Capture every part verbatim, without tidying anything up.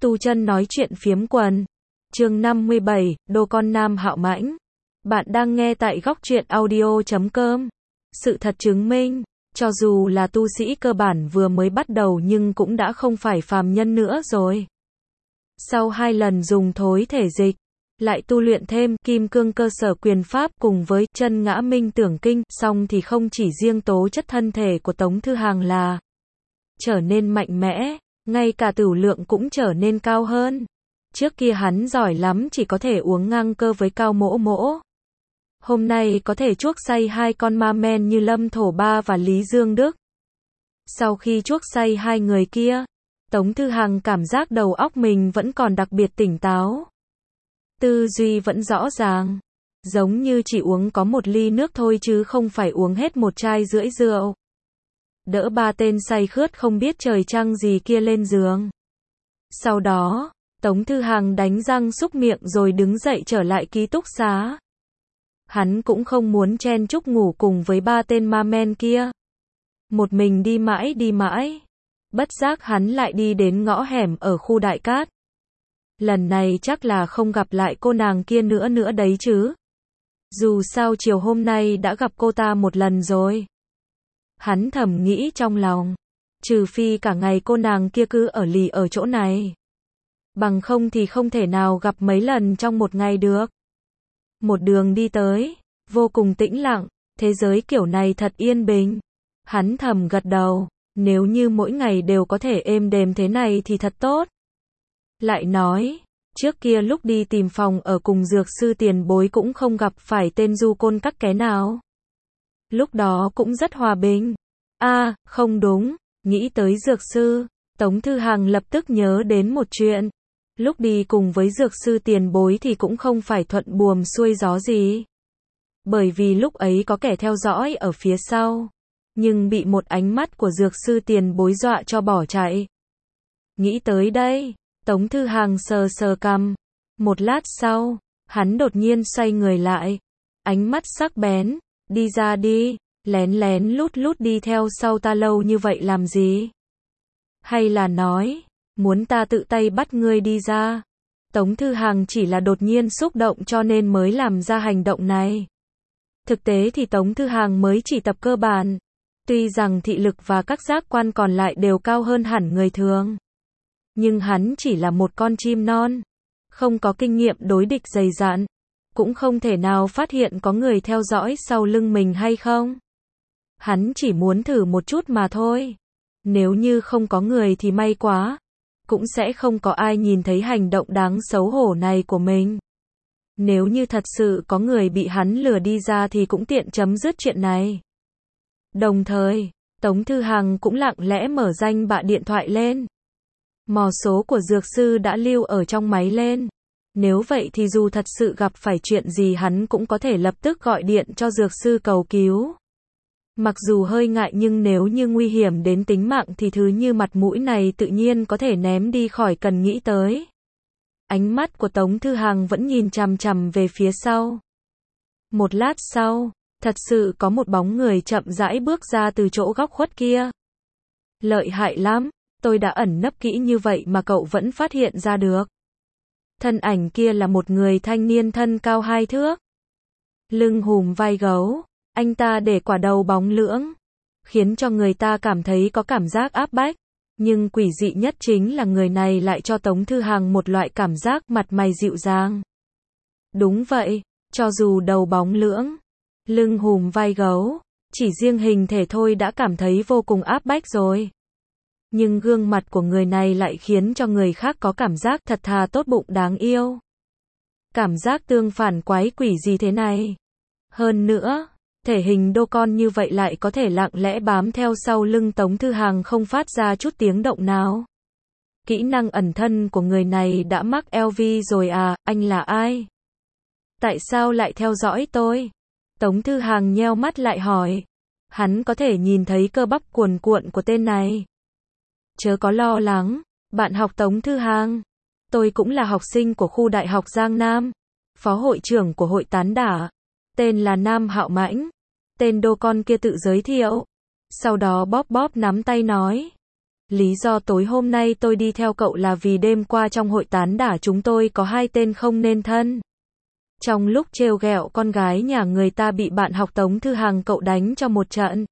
Tu Chân nói chuyện phiếm quần. Chương năm mươi bảy, Đô con nam hạo mãnh. Bạn đang nghe tại góc truyện audio chấm com. Sự thật chứng minh, cho dù là tu sĩ cơ bản vừa mới bắt đầu nhưng cũng đã không phải phàm nhân nữa rồi. Sau hai lần dùng thối thể dịch, lại tu luyện thêm kim cương cơ sở quyền pháp cùng với chân ngã minh tưởng kinh, xong thì không chỉ riêng tố chất thân thể của Tống Thư Hàng là trở nên mạnh mẽ, ngay cả tửu lượng cũng trở nên cao hơn. Trước kia hắn giỏi lắm chỉ có thể uống ngang cơ với Cao Mỗ Mỗ. Hôm nay có thể chuốc say hai con ma men như Lâm Thổ Ba và Lý Dương Đức. Sau khi chuốc say hai người kia, Tống Thư Hàng cảm giác đầu óc mình vẫn còn đặc biệt tỉnh táo. Tư duy vẫn rõ ràng, giống như chỉ uống có một ly nước thôi chứ không phải uống hết một chai rưỡi rượu. Đỡ ba tên say khướt không biết trời trăng gì kia lên giường. Sau đó, Tống Thư Hàng đánh răng súc miệng rồi đứng dậy trở lại ký túc xá. Hắn cũng không muốn chen chúc ngủ cùng với ba tên ma men kia. Một mình đi mãi đi mãi. Bất giác hắn lại đi đến ngõ hẻm ở khu Đại Cát. Lần này chắc là không gặp lại cô nàng kia nữa nữa đấy chứ. Dù sao chiều hôm nay đã gặp cô ta một lần rồi. Hắn thầm nghĩ trong lòng. Trừ phi cả ngày cô nàng kia cứ ở lì ở chỗ này. Bằng không thì không thể nào gặp mấy lần trong một ngày được. Một đường đi tới, vô cùng tĩnh lặng, thế giới kiểu này thật yên bình. Hắn thầm gật đầu, nếu như mỗi ngày đều có thể êm đềm thế này thì thật tốt. Lại nói, trước kia lúc đi tìm phòng ở cùng dược sư tiền bối cũng không gặp phải tên du côn các ké nào. Lúc đó cũng rất hòa bình. A, à, không đúng, nghĩ tới dược sư, Tống Thư Hàng lập tức nhớ đến một chuyện. Lúc đi cùng với dược sư tiền bối thì cũng không phải thuận buồm xuôi gió gì. Bởi vì lúc ấy có kẻ theo dõi ở phía sau. Nhưng bị một ánh mắt của dược sư tiền bối dọa cho bỏ chạy. Nghĩ tới đây, Tống Thư Hàng sờ sờ cằm. Một lát sau, hắn đột nhiên xoay người lại. Ánh mắt sắc bén, đi ra đi, lén lén lút lút đi theo sau ta lâu như vậy làm gì? Hay là nói, muốn ta tự tay bắt ngươi đi ra? Tống Thư Hàng chỉ là đột nhiên xúc động cho nên mới làm ra hành động này. Thực tế thì Tống Thư Hàng mới chỉ tập cơ bản. Tuy rằng thị lực và các giác quan còn lại đều cao hơn hẳn người thường. Nhưng hắn chỉ là một con chim non. Không có kinh nghiệm đối địch dày dặn. Cũng không thể nào phát hiện có người theo dõi sau lưng mình hay không. Hắn chỉ muốn thử một chút mà thôi. Nếu như không có người thì may quá. Cũng sẽ không có ai nhìn thấy hành động đáng xấu hổ này của mình. Nếu như thật sự có người bị hắn lừa đi ra thì cũng tiện chấm dứt chuyện này. Đồng thời, Tống Thư Hàng cũng lặng lẽ mở danh bạ điện thoại lên. Mò số của dược sư đã lưu ở trong máy lên. Nếu vậy thì dù thật sự gặp phải chuyện gì hắn cũng có thể lập tức gọi điện cho dược sư cầu cứu. Mặc dù hơi ngại nhưng nếu như nguy hiểm đến tính mạng thì thứ như mặt mũi này tự nhiên có thể ném đi khỏi cần nghĩ tới. Ánh mắt của Tống Thư Hàng vẫn nhìn chằm chằm về phía sau. Một lát sau, thật sự có một bóng người chậm rãi bước ra từ chỗ góc khuất kia. Lợi hại lắm, tôi đã ẩn nấp kỹ như vậy mà cậu vẫn phát hiện ra được. Thân ảnh kia là một người thanh niên thân cao hai thước. Lưng hùm vai gấu, anh ta để quả đầu bóng lưỡng, khiến cho người ta cảm thấy có cảm giác áp bách. Nhưng quỷ dị nhất chính là người này lại cho Tống Thư Hàng một loại cảm giác mặt mày dịu dàng. Đúng vậy, cho dù đầu bóng lưỡng, lưng hùm vai gấu, chỉ riêng hình thể thôi đã cảm thấy vô cùng áp bách rồi. Nhưng gương mặt của người này lại khiến cho người khác có cảm giác thật thà tốt bụng đáng yêu. Cảm giác tương phản quái quỷ gì thế này? Hơn nữa, thể hình đô con như vậy lại có thể lặng lẽ bám theo sau lưng Tống Thư Hàng không phát ra chút tiếng động nào. Kỹ năng ẩn thân của người này đã mắc L V rồi à, anh là ai? Tại sao lại theo dõi tôi? Tống Thư Hàng nheo mắt lại hỏi. Hắn có thể nhìn thấy cơ bắp cuồn cuộn của tên này. Chớ có lo lắng, bạn học Tống Thư Hàng. Tôi cũng là học sinh của khu Đại học Giang Nam, phó hội trưởng của hội tán đả. Tên là Nam Hạo Mãnh. Tên đô con kia tự giới thiệu. Sau đó bóp bóp nắm tay nói. Lý do tối hôm nay tôi đi theo cậu là vì đêm qua trong hội tán đả chúng tôi có hai tên không nên thân. Trong lúc trêu ghẹo con gái nhà người ta bị bạn học Tống Thư Hằng cậu đánh cho một trận.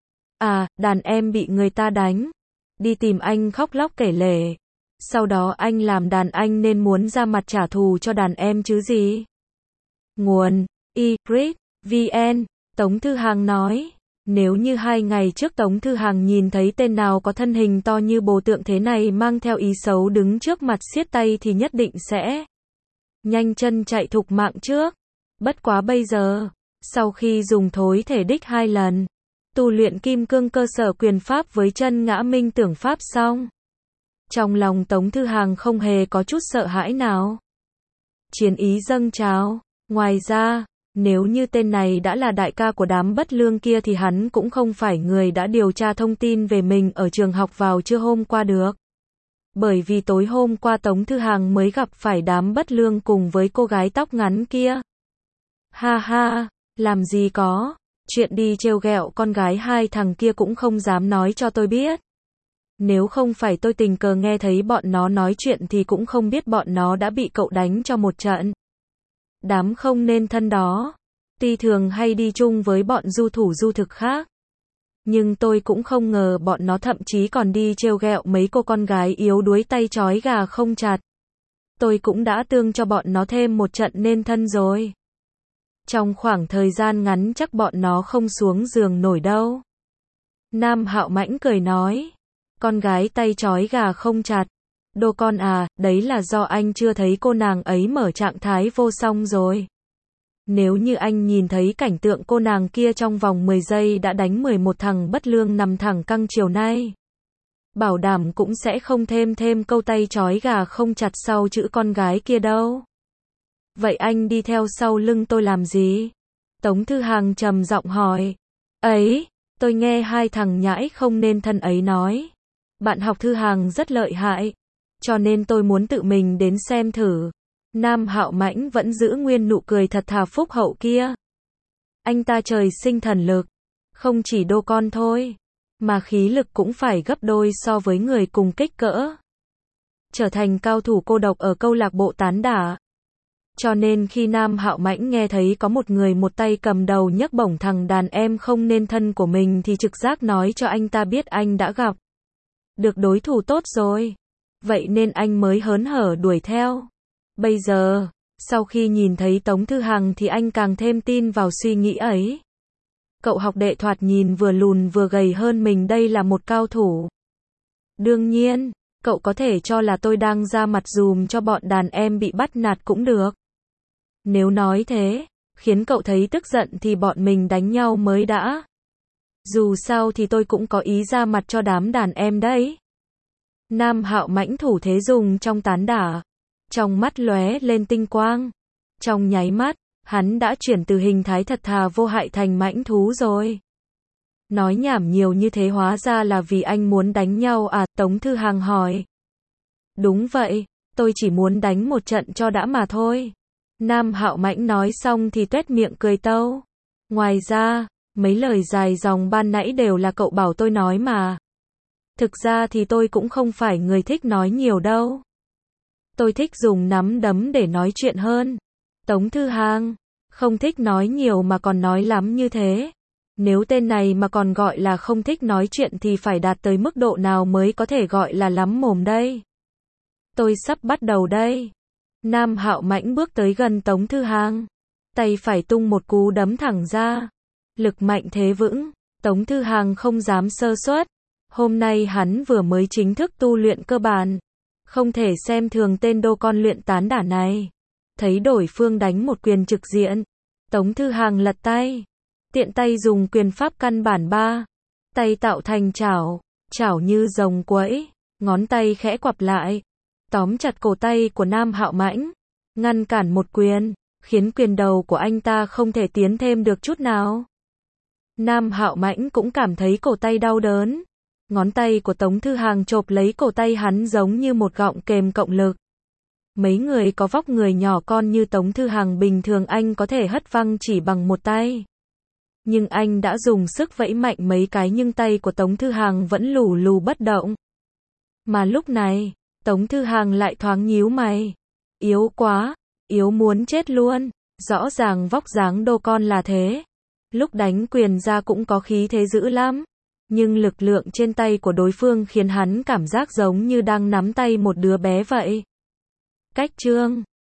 À, đàn em bị người ta đánh. Đi tìm anh khóc lóc kể lể. Sau đó anh làm đàn anh nên muốn ra mặt trả thù cho đàn em chứ gì. Nguồn i crit chấm vn. Tống Thư Hằng nói, nếu như hai ngày trước Tống Thư Hằng nhìn thấy tên nào có thân hình to như bồ tượng thế này mang theo ý xấu đứng trước mặt siết tay thì nhất định sẽ nhanh chân chạy thục mạng trước. Bất quá bây giờ, sau khi dùng thối thể đích hai lần, tu luyện kim cương cơ sở quyền pháp với chân ngã minh tưởng pháp xong, trong lòng Tống Thư Hằng không hề có chút sợ hãi nào. Chiến ý dâng trào. Ngoài ra, nếu như tên này đã là đại ca của đám bất lương kia thì hắn cũng không phải người đã điều tra thông tin về mình ở trường học vào trưa hôm qua được. Bởi vì tối hôm qua Tống Thư Hằng mới gặp phải đám bất lương cùng với cô gái tóc ngắn kia. Ha ha, làm gì có, chuyện đi trêu ghẹo con gái hai thằng kia cũng không dám nói cho tôi biết. Nếu không phải tôi tình cờ nghe thấy bọn nó nói chuyện thì cũng không biết bọn nó đã bị cậu đánh cho một trận. Đám không nên thân đó, tuy thường hay đi chung với bọn du thủ du thực khác. Nhưng tôi cũng không ngờ bọn nó thậm chí còn đi trêu ghẹo mấy cô con gái yếu đuối tay trói gà không chặt. Tôi cũng đã tương cho bọn nó thêm một trận nên thân rồi. Trong khoảng thời gian ngắn chắc bọn nó không xuống giường nổi đâu. Nam Hạo Mãnh cười nói, con gái tay trói gà không chặt. Đô con à, đấy là do anh chưa thấy cô nàng ấy mở trạng thái vô song rồi. Nếu như anh nhìn thấy cảnh tượng cô nàng kia trong vòng mười giây đã đánh mười một thằng bất lương nằm thẳng căng chiều nay, bảo đảm cũng sẽ không thêm thêm câu tay trói gà không chặt sau chữ con gái kia đâu. Vậy anh đi theo sau lưng tôi làm gì? Tống Thư Hằng trầm giọng hỏi. Ấy, tôi nghe hai thằng nhãi không nên thân ấy nói, bạn học Thư Hằng rất lợi hại, cho nên tôi muốn tự mình đến xem thử. Nam Hạo Mãnh vẫn giữ nguyên nụ cười thật thà phúc hậu kia. Anh ta trời sinh thần lực, không chỉ đô con thôi, mà khí lực cũng phải gấp đôi so với người cùng kích cỡ. Trở thành cao thủ cô độc ở câu lạc bộ tán đả. Cho nên khi Nam Hạo Mãnh nghe thấy có một người một tay cầm đầu nhấc bổng thằng đàn em không nên thân của mình thì trực giác nói cho anh ta biết anh đã gặp được đối thủ tốt rồi. Vậy nên anh mới hớn hở đuổi theo. Bây giờ, sau khi nhìn thấy Tống Thư Hằng thì anh càng thêm tin vào suy nghĩ ấy. Cậu học đệ thoạt nhìn vừa lùn vừa gầy hơn mình, đây là một cao thủ. Đương nhiên, cậu có thể cho là tôi đang ra mặt dùm cho bọn đàn em bị bắt nạt cũng được. Nếu nói thế, khiến cậu thấy tức giận thì bọn mình đánh nhau mới đã. Dù sao thì tôi cũng có ý ra mặt cho đám đàn em đấy. Nam Hạo Mãnh thủ thế dùng trong tán đả. Trong mắt lóe lên tinh quang. Trong nháy mắt, hắn đã chuyển từ hình thái thật thà vô hại thành mãnh thú rồi. Nói nhảm nhiều như thế hóa ra là vì anh muốn đánh nhau à? Tống Thư Hằng hỏi. Đúng vậy, tôi chỉ muốn đánh một trận cho đã mà thôi. Nam Hạo Mãnh nói xong thì tuét miệng cười tâu. Ngoài ra, mấy lời dài dòng ban nãy đều là cậu bảo tôi nói mà. Thực ra thì tôi cũng không phải người thích nói nhiều đâu. Tôi thích dùng nắm đấm để nói chuyện hơn. Tống Thư Hằng, không thích nói nhiều mà còn nói lắm như thế. Nếu tên này mà còn gọi là không thích nói chuyện thì phải đạt tới mức độ nào mới có thể gọi là lắm mồm đây. Tôi sắp bắt đầu đây. Nam Hạo Mãnh bước tới gần Tống Thư Hằng. Tay phải tung một cú đấm thẳng ra. Lực mạnh thế vững. Tống Thư Hằng không dám sơ suất. Hôm nay hắn vừa mới chính thức tu luyện cơ bản. Không thể xem thường tên đô con luyện tán đả này. Thấy đối phương đánh một quyền trực diện. Tống Thư Hằng lật tay. Tiện tay dùng quyền pháp căn bản ba. Tay tạo thành chảo. Chảo như rồng quẫy. Ngón tay khẽ quặp lại. Tóm chặt cổ tay của Nam Hạo Mãnh. Ngăn cản một quyền. Khiến quyền đầu của anh ta không thể tiến thêm được chút nào. Nam Hạo Mãnh cũng cảm thấy cổ tay đau đớn. Ngón tay của Tống Thư Hằng chộp lấy cổ tay hắn giống như một gọng kềm cộng lực. Mấy người có vóc người nhỏ con như Tống Thư Hằng bình thường anh có thể hất văng chỉ bằng một tay. Nhưng anh đã dùng sức vẫy mạnh mấy cái nhưng tay của Tống Thư Hằng vẫn lù lù bất động. Mà lúc này, Tống Thư Hàng lại thoáng nhíu mày. Yếu quá, yếu muốn chết luôn. Rõ ràng vóc dáng đô con là thế. Lúc đánh quyền ra cũng có khí thế dữ lắm. Nhưng lực lượng trên tay của đối phương khiến hắn cảm giác giống như đang nắm tay một đứa bé vậy. Cách chương